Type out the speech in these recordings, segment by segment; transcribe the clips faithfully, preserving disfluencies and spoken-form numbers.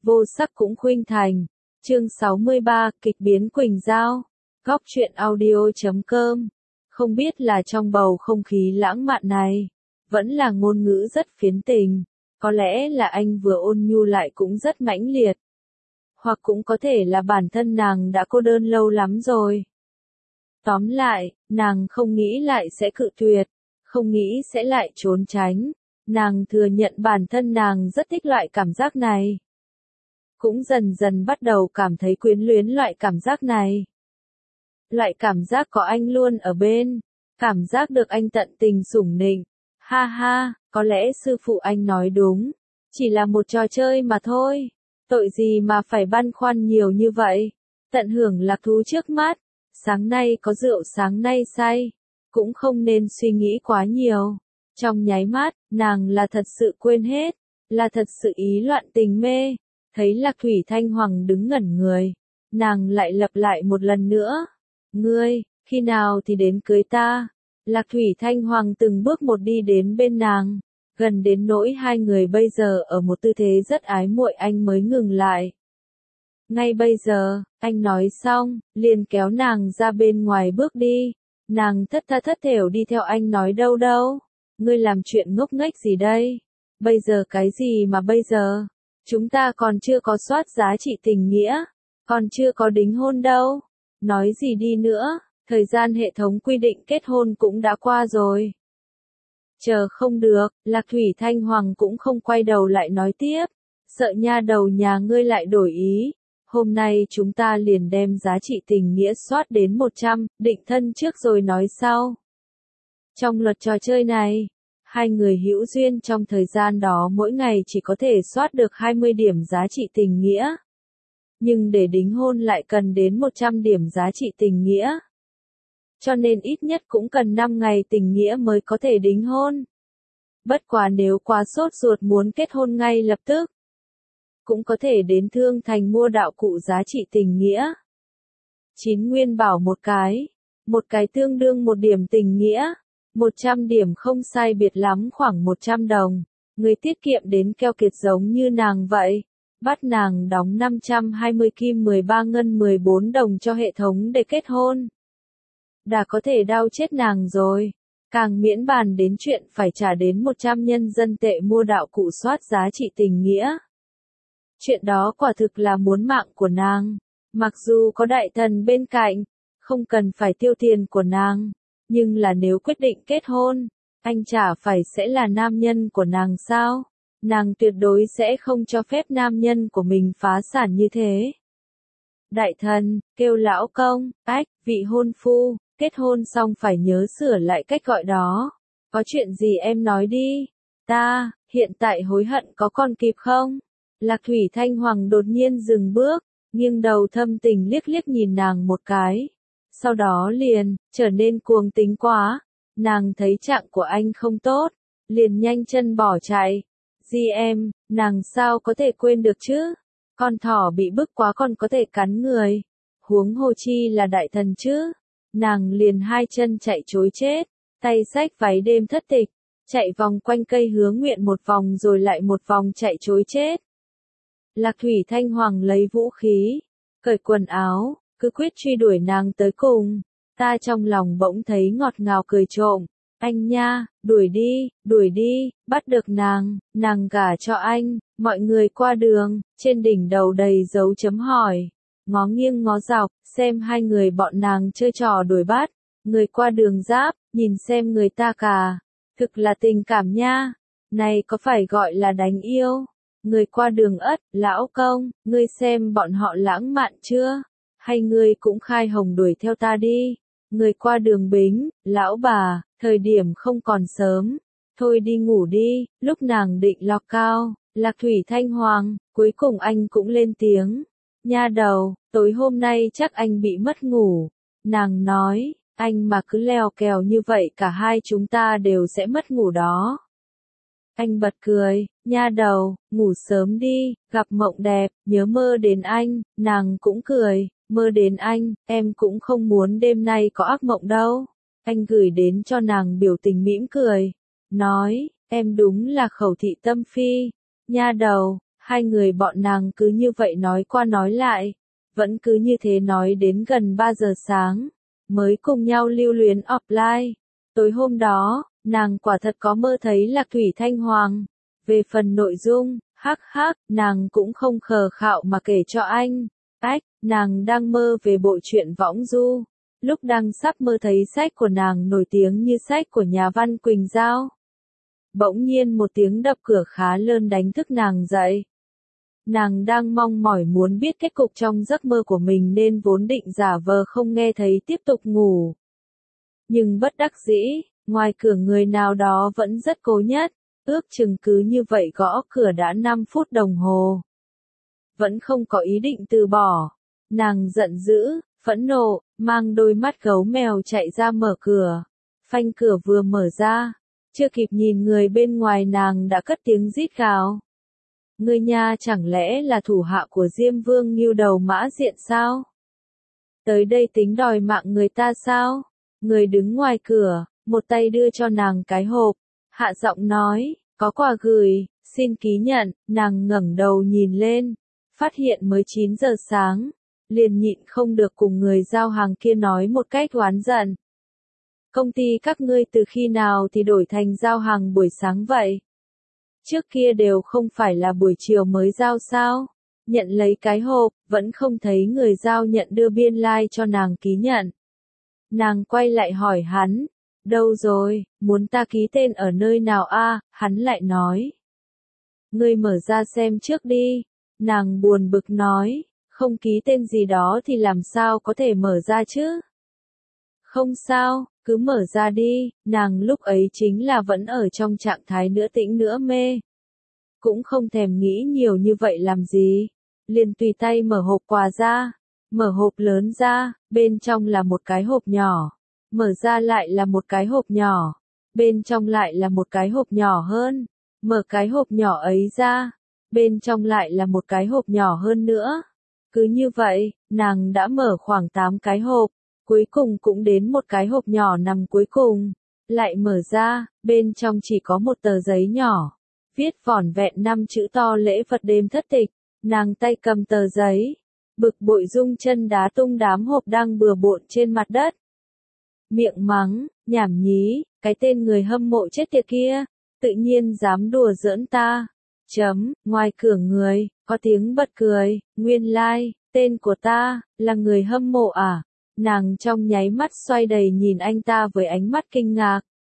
vô sắc cũng khuynh thành. Chương sáu mươi ba, kịch biến Quỳnh Giao. Góc truyện audio.com. Không biết là trong bầu không khí lãng mạn này, vẫn là ngôn ngữ rất phiến tình, có lẽ là anh vừa ôn nhu lại cũng rất mãnh liệt. Hoặc cũng có thể là bản thân nàng đã cô đơn lâu lắm rồi. Tóm lại, nàng không nghĩ lại sẽ cự tuyệt, không nghĩ sẽ lại trốn tránh. Nàng thừa nhận bản thân nàng rất thích loại cảm giác này. Cũng dần dần bắt đầu cảm thấy quyến luyến loại cảm giác này. Loại cảm giác có anh luôn ở bên, cảm giác được anh tận tình sủng nịnh. Ha ha, có lẽ sư phụ anh nói đúng, chỉ là một trò chơi mà thôi. Tội gì mà phải băn khoăn nhiều như vậy, tận hưởng lạc thú trước mắt. Sáng nay có rượu sáng nay say, cũng không nên suy nghĩ quá nhiều. Trong nháy mắt, nàng là thật sự quên hết, là thật sự ý loạn tình mê. Thấy Lạc Thủy Thanh Hoàng đứng ngẩn người, nàng lại lặp lại một lần nữa. Ngươi, khi nào thì đến cưới ta? Lạc Thủy Thanh Hoàng từng bước một đi đến bên nàng, gần đến nỗi hai người bây giờ ở một tư thế rất ái muội anh mới ngừng lại. Ngay bây giờ, anh nói xong, liền kéo nàng ra bên ngoài bước đi. Nàng thất tha thất thểu đi theo anh nói đâu đâu. Ngươi làm chuyện ngốc nghếch gì đây? Bây giờ cái gì mà bây giờ? Chúng ta còn chưa có soát giá trị tình nghĩa, còn chưa có đính hôn đâu. Nói gì đi nữa, thời gian hệ thống quy định kết hôn cũng đã qua rồi. Chờ không được, Lạc Thủy Thanh Hoàng cũng không quay đầu lại nói tiếp. Sợ nha đầu nhà ngươi lại đổi ý. Hôm nay chúng ta liền đem giá trị tình nghĩa soát đến một trăm, định thân trước rồi nói sau. Trong luật trò chơi này, hai người hữu duyên trong thời gian đó mỗi ngày chỉ có thể soát được hai mươi điểm giá trị tình nghĩa. Nhưng để đính hôn lại cần đến một trăm điểm giá trị tình nghĩa. Cho nên ít nhất cũng cần năm ngày tình nghĩa mới có thể đính hôn. Bất quá nếu quá sốt ruột muốn kết hôn ngay lập tức, cũng có thể đến Thương Thành mua đạo cụ giá trị tình nghĩa. Chín nguyên bảo một cái, một cái tương đương một điểm tình nghĩa. một trăm điểm không sai biệt lắm khoảng một trăm đồng. Người tiết kiệm đến keo kiệt giống như nàng vậy. Bắt nàng đóng năm trăm hai mươi kim mười ba ngân mười bốn đồng cho hệ thống để kết hôn. Đã có thể đau chết nàng rồi. Càng miễn bàn đến chuyện phải trả đến một trăm nhân dân tệ mua đạo cụ soát giá trị tình nghĩa. Chuyện đó quả thực là muốn mạng của nàng. Mặc dù có đại thần bên cạnh, không cần phải tiêu tiền của nàng. Nhưng là nếu quyết định kết hôn, anh chả phải sẽ là nam nhân của nàng sao? Nàng tuyệt đối sẽ không cho phép nam nhân của mình phá sản như thế. Đại thần, kêu lão công, ách, vị hôn phu, kết hôn xong phải nhớ sửa lại cách gọi đó. Có chuyện gì em nói đi. Ta, hiện tại hối hận có còn kịp không? Lạc Thủy Thanh Hoàng đột nhiên dừng bước, nghiêng đầu thâm tình liếc liếc nhìn nàng một cái. Sau đó liền, trở nên cuồng tính quá. Nàng thấy trạng của anh không tốt, liền nhanh chân bỏ chạy. Di em, nàng sao có thể quên được chứ? Con thỏ bị bức quá còn có thể cắn người. Huống hồ chi là đại thần chứ. Nàng liền hai chân chạy trối chết, tay xách váy đêm thất tịch, chạy vòng quanh cây Hứa Nguyện một vòng rồi lại một vòng chạy trối chết. Lạc Thủy Thanh Hoàng lấy vũ khí, cởi quần áo, cứ quyết truy đuổi nàng tới cùng. Ta trong lòng bỗng thấy ngọt ngào cười trộm. Anh nha, đuổi đi, đuổi đi, bắt được nàng, nàng gả cho anh. Mọi người qua đường, trên đỉnh đầu đầy dấu chấm hỏi. Ngó nghiêng ngó dọc, xem hai người bọn nàng chơi trò đuổi bắt. Người qua đường giáp, nhìn xem người ta cả. Thực là tình cảm nha. Này có phải gọi là đánh yêu? Người qua đường ất, lão công, ngươi xem bọn họ lãng mạn chưa? Hay ngươi cũng khai hồng đuổi theo ta đi. Người qua đường bính, lão bà, thời điểm không còn sớm. Thôi đi ngủ đi, lúc nàng định lọc cao. Lạc Thủy Thanh Hoàng, cuối cùng anh cũng lên tiếng. Nha đầu, tối hôm nay chắc anh bị mất ngủ. Nàng nói, anh mà cứ leo kèo như vậy cả hai chúng ta đều sẽ mất ngủ đó. Anh bật cười, nha đầu, ngủ sớm đi, gặp mộng đẹp, nhớ mơ đến anh. Nàng cũng cười, mơ đến anh, em cũng không muốn đêm nay có ác mộng đâu. Anh gửi đến cho nàng biểu tình mỉm cười, nói, em đúng là khẩu thị tâm phi. Nha đầu, Hai người bọn nàng cứ như vậy nói qua nói lại, vẫn cứ như thế nói đến gần ba giờ sáng, mới cùng nhau lưu luyến offline. Tối hôm đó, nàng quả thật có mơ thấy Lạc Thủy Thanh Hoàng. Về phần nội dung, hắc hắc, nàng cũng không khờ khạo mà kể cho anh. Ách, nàng đang mơ về bộ truyện võng du. Lúc đang sắp mơ thấy sách của nàng nổi tiếng như sách của nhà văn Quỳnh Giao. Bỗng nhiên một tiếng đập cửa khá lớn đánh thức nàng dậy. Nàng đang mong mỏi muốn biết kết cục trong giấc mơ của mình nên vốn định giả vờ không nghe thấy tiếp tục ngủ. Nhưng bất đắc dĩ, ngoài cửa người nào đó vẫn rất cố nhất, ước chừng cứ như vậy gõ cửa đã năm phút đồng hồ. Vẫn không có ý định từ bỏ. Nàng giận dữ, phẫn nộ, mang đôi mắt gấu mèo chạy ra mở cửa. Phanh cửa vừa mở ra, chưa kịp nhìn người bên ngoài nàng đã cất tiếng rít gào. Ngươi nha, chẳng lẽ là thủ hạ của Diêm Vương Ngưu Đầu Mã Diện sao? Tới đây tính đòi mạng người ta sao? Người đứng ngoài cửa, một tay đưa cho nàng cái hộp, hạ giọng nói, có quà gửi, xin ký nhận. Nàng ngẩng đầu nhìn lên, phát hiện mới chín giờ sáng, liền nhịn không được cùng người giao hàng kia nói một cách oán giận. Công ty các ngươi từ khi nào thì đổi thành giao hàng buổi sáng vậy? Trước kia đều không phải là buổi chiều mới giao sao? Nhận lấy cái hộp, vẫn không thấy người giao nhận đưa biên lai like cho nàng ký nhận. Nàng quay lại hỏi hắn, đâu rồi, muốn ta ký tên ở nơi nào a? À? Hắn lại nói, ngươi mở ra xem trước đi. Nàng buồn bực nói, không ký tên gì đó thì làm sao có thể mở ra chứ? Không sao, cứ mở ra đi. Nàng lúc ấy chính là vẫn ở trong trạng thái nửa tĩnh nửa mê. Cũng không thèm nghĩ nhiều như vậy làm gì. Liền tùy tay mở hộp quà ra. Mở hộp lớn ra, bên trong là một cái hộp nhỏ. Mở ra lại là một cái hộp nhỏ. Bên trong lại là một cái hộp nhỏ hơn. Mở cái hộp nhỏ ấy ra. Bên trong lại là một cái hộp nhỏ hơn nữa. Cứ như vậy, nàng đã mở khoảng tám cái hộp. Cuối cùng cũng đến một cái hộp nhỏ nằm cuối cùng. Lại mở ra, bên trong chỉ có một tờ giấy nhỏ. Viết vỏn vẹn năm chữ to lễ vật đêm thất tịch. Nàng tay cầm tờ giấy. Bực bội rung chân đá tung đám hộp đang bừa bộn trên mặt đất. Miệng mắng, nhảm nhí, cái tên người hâm mộ chết tiệt kia. Tự nhiên dám đùa giỡn ta. Chấm, ngoài cửa người, có tiếng bật cười, nguyên lai, like, tên của ta, là người hâm mộ à? Nàng trong nháy mắt xoay đầy nhìn anh ta với ánh mắt kinh ngạc.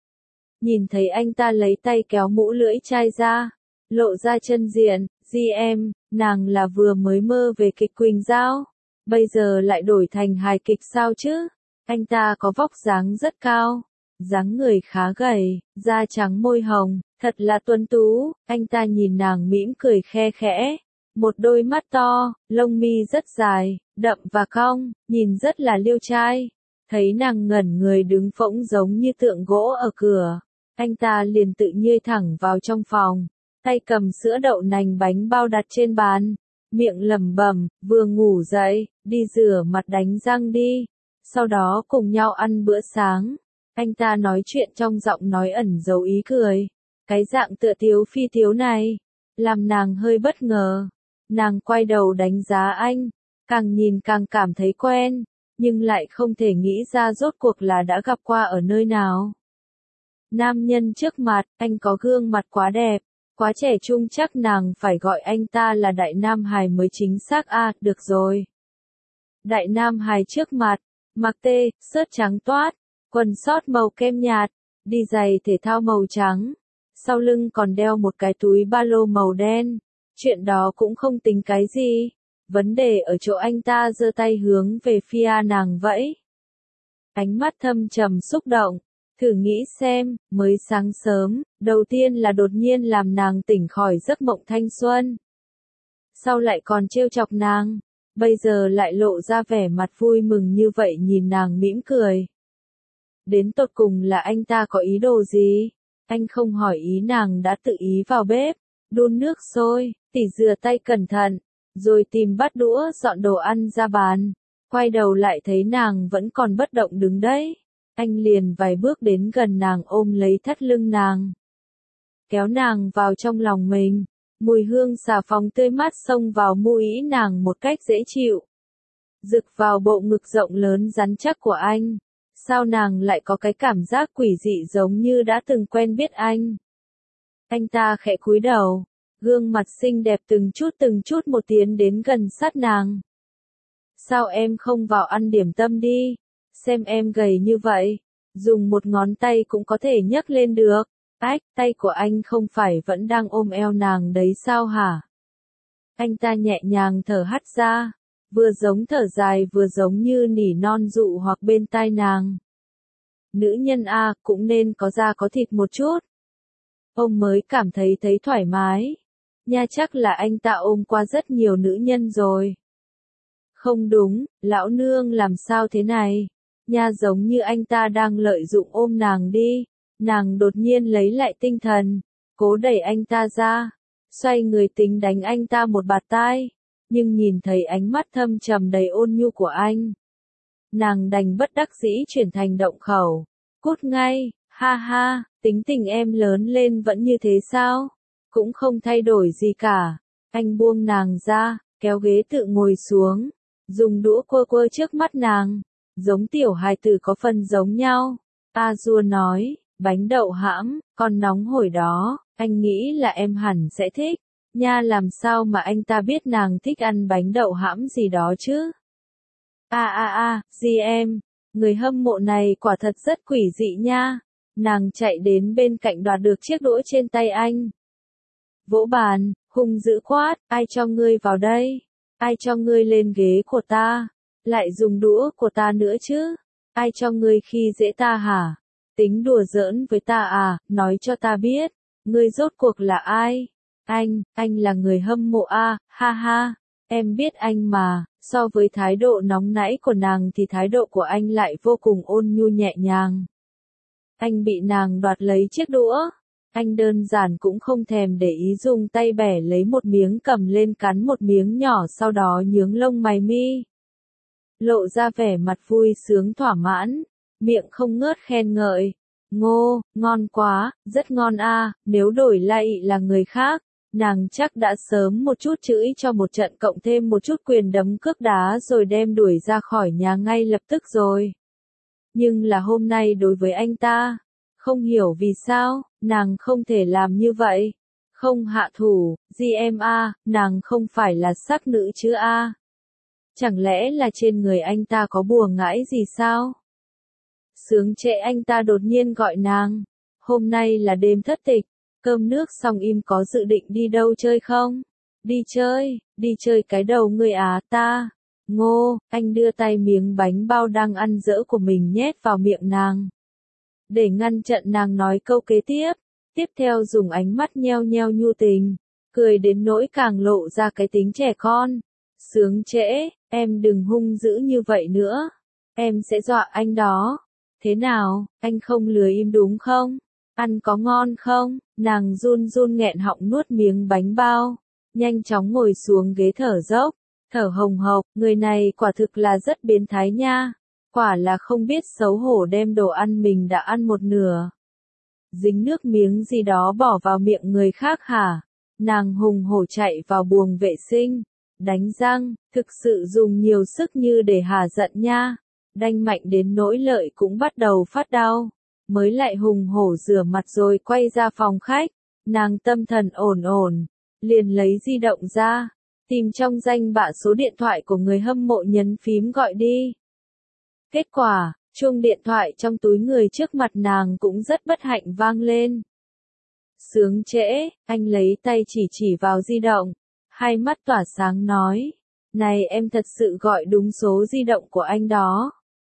Nhìn thấy anh ta lấy tay kéo mũ lưỡi chai ra, lộ ra chân diện, di em, nàng là vừa mới mơ về kịch Quỳnh Giao, bây giờ lại đổi thành hài kịch sao chứ? Anh ta có vóc dáng rất cao, dáng người khá gầy, da trắng môi hồng, thật là tuấn tú. Anh ta nhìn nàng mỉm cười khe khẽ, một đôi mắt to, lông mi rất dài, đậm và cong, nhìn rất là liêu trai. Thấy nàng ngẩn người đứng phỗng giống như tượng gỗ ở cửa, anh ta liền tự nhiên thẳng vào trong phòng, tay cầm sữa đậu nành bánh bao đặt trên bàn, miệng lẩm bẩm, vừa ngủ dậy, đi rửa mặt đánh răng đi, sau đó cùng nhau ăn bữa sáng. Anh ta nói chuyện trong giọng nói ẩn dấu ý cười, cái dạng tựa tiếu phi tiếu này, làm nàng hơi bất ngờ. Nàng quay đầu đánh giá anh, càng nhìn càng cảm thấy quen, nhưng lại không thể nghĩ ra rốt cuộc là đã gặp qua ở nơi nào. Nam nhân trước mặt, anh có gương mặt quá đẹp, quá trẻ trung, chắc nàng phải gọi anh ta là Đại Nam Hải mới chính xác. À, được rồi. Đại Nam Hải trước mặt, mặc tê, sớt trắng toát, quần sót màu kem nhạt, đi giày thể thao màu trắng, sau lưng còn đeo một cái túi ba lô màu đen. Chuyện đó cũng không tính cái gì, vấn đề ở chỗ anh ta giơ tay hướng về phía nàng vẫy. Ánh mắt thâm trầm xúc động, thử nghĩ xem, mới sáng sớm, đầu tiên là đột nhiên làm nàng tỉnh khỏi giấc mộng thanh xuân. Sau lại còn trêu chọc nàng, bây giờ lại lộ ra vẻ mặt vui mừng như vậy nhìn nàng mỉm cười. Đến tột cùng là anh ta có ý đồ gì? Anh không hỏi ý nàng đã tự ý vào bếp, đun nước sôi, tỉ rửa tay cẩn thận, rồi tìm bát đũa dọn đồ ăn ra bàn. Quay đầu lại thấy nàng vẫn còn bất động đứng đấy. Anh liền vài bước đến gần nàng ôm lấy thắt lưng nàng, kéo nàng vào trong lòng mình. Mùi hương xà phòng tươi mát xông vào mũi nàng một cách dễ chịu. Rực vào bộ ngực rộng lớn rắn chắc của anh. Sao nàng lại có cái cảm giác quỷ dị giống như đã từng quen biết anh. Anh ta khẽ cúi đầu, gương mặt xinh đẹp từng chút từng chút một tiến đến gần sát nàng. Sao em không vào ăn điểm tâm đi, xem em gầy như vậy, dùng một ngón tay cũng có thể nhấc lên được. Ách, tay của anh không phải vẫn đang ôm eo nàng đấy sao hả? Anh ta nhẹ nhàng thở hắt ra, vừa giống thở dài vừa giống như nỉ non dụ hoặc bên tai nàng. Nữ nhân A cũng nên có da có thịt một chút. Ông mới cảm thấy thấy thoải mái. Nha chắc là anh ta ôm qua rất nhiều nữ nhân rồi. Không đúng, lão nương làm sao thế này? Nha giống như anh ta đang lợi dụng ôm nàng đi. Nàng đột nhiên lấy lại tinh thần, cố đẩy anh ta ra, xoay người tính đánh anh ta một bạt tai, nhưng nhìn thấy ánh mắt thâm trầm đầy ôn nhu của anh. Nàng đành bất đắc dĩ chuyển thành động khẩu, cút ngay, ha ha, tính tình em lớn lên vẫn như thế sao? Cũng không thay đổi gì cả. Anh buông nàng ra, kéo ghế tự ngồi xuống, dùng đũa quơ quơ trước mắt nàng, giống tiểu hài tử có phần giống nhau. A Dua nói. Bánh đậu hãm, còn nóng hổi đó, anh nghĩ là em hẳn sẽ thích. Nha làm sao mà anh ta biết nàng thích ăn bánh đậu hãm gì đó chứ? A a a, gì em? Người hâm mộ này quả thật rất quỷ dị nha. Nàng chạy đến bên cạnh đoạt được chiếc đũa trên tay anh. Vỗ bàn, hung dữ quát, ai cho ngươi vào đây? Ai cho ngươi lên ghế của ta? Lại dùng đũa của ta nữa chứ? Ai cho ngươi khi dễ ta hả? Tính đùa giỡn với ta à, nói cho ta biết, ngươi rốt cuộc là ai? Anh, anh là người hâm mộ a, ha ha, em biết anh mà. So với thái độ nóng nảy của nàng thì thái độ của anh lại vô cùng ôn nhu nhẹ nhàng. Anh bị nàng đoạt lấy chiếc đũa, anh đơn giản cũng không thèm để ý dùng tay bẻ lấy một miếng cầm lên cắn một miếng nhỏ sau đó nhướng lông mày mi. Lộ ra vẻ mặt vui sướng thỏa mãn. Miệng không ngớt khen ngợi. Ngô, ngon quá, rất ngon a, nếu đổi lại là người khác, nàng chắc đã sớm một chút chửi cho một trận cộng thêm một chút quyền đấm cước đá rồi đem đuổi ra khỏi nhà ngay lập tức rồi. Nhưng là hôm nay đối với anh ta, không hiểu vì sao, nàng không thể làm như vậy. Không hạ thủ, gì em a, nàng không phải là sắc nữ chứ a. Chẳng lẽ là trên người anh ta có bùa ngải gì sao? Sướng trệ anh ta đột nhiên gọi nàng. Hôm nay là đêm thất tịch, cơm nước xong im có dự định đi đâu chơi không? Đi chơi, đi chơi cái đầu người á ta. Ngô, anh đưa tay miếng bánh bao đang ăn dỡ của mình nhét vào miệng nàng. Để ngăn chặn nàng nói câu kế tiếp, tiếp theo dùng ánh mắt nheo nheo nhu tình, cười đến nỗi càng lộ ra cái tính trẻ con. Sướng trễ, em đừng hung dữ như vậy nữa. Em sẽ dọa anh đó. Thế nào, anh không lừa im đúng không? Ăn có ngon không? Nàng run run nghẹn họng nuốt miếng bánh bao, nhanh chóng ngồi xuống ghế thở dốc, thở hồng hộc, người này quả thực là rất biến thái nha. Quả là không biết xấu hổ đem đồ ăn mình đã ăn một nửa. Dính nước miếng gì đó bỏ vào miệng người khác hả? Nàng hùng hổ chạy vào buồng vệ sinh, đánh răng, thực sự dùng nhiều sức như để hả giận nha. Đanh mạnh đến nỗi lợi cũng bắt đầu phát đau, mới lại hùng hổ rửa mặt rồi quay ra phòng khách, nàng tâm thần ổn ổn, liền lấy di động ra, tìm trong danh bạ số điện thoại của người hâm mộ nhấn phím gọi đi. Kết quả, chuông điện thoại trong túi người trước mặt nàng cũng rất bất hạnh vang lên. Sướng trễ, anh lấy tay chỉ chỉ vào di động, hai mắt tỏa sáng nói, này em thật sự gọi đúng số di động của anh đó.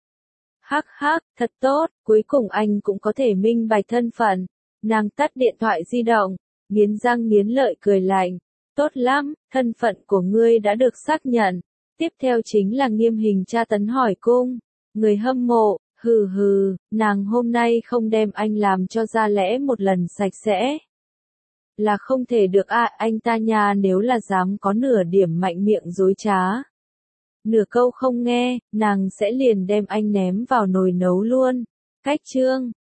Hắc hắc, thật tốt, cuối cùng anh cũng có thể minh bạch thân phận. Nàng tắt điện thoại di động, nghiến răng nghiến lợi cười lạnh. Tốt lắm, thân phận của ngươi đã được xác nhận. Tiếp theo chính là nghiêm hình tra tấn hỏi cung. Người hâm mộ, hừ hừ, nàng hôm nay không đem anh làm cho ra lẽ một lần sạch sẽ. Là không thể được à, anh ta nha, nếu là dám có nửa điểm mạnh miệng dối trá. Nửa câu không nghe, nàng sẽ liền đem anh ném vào nồi nấu luôn. Cách chương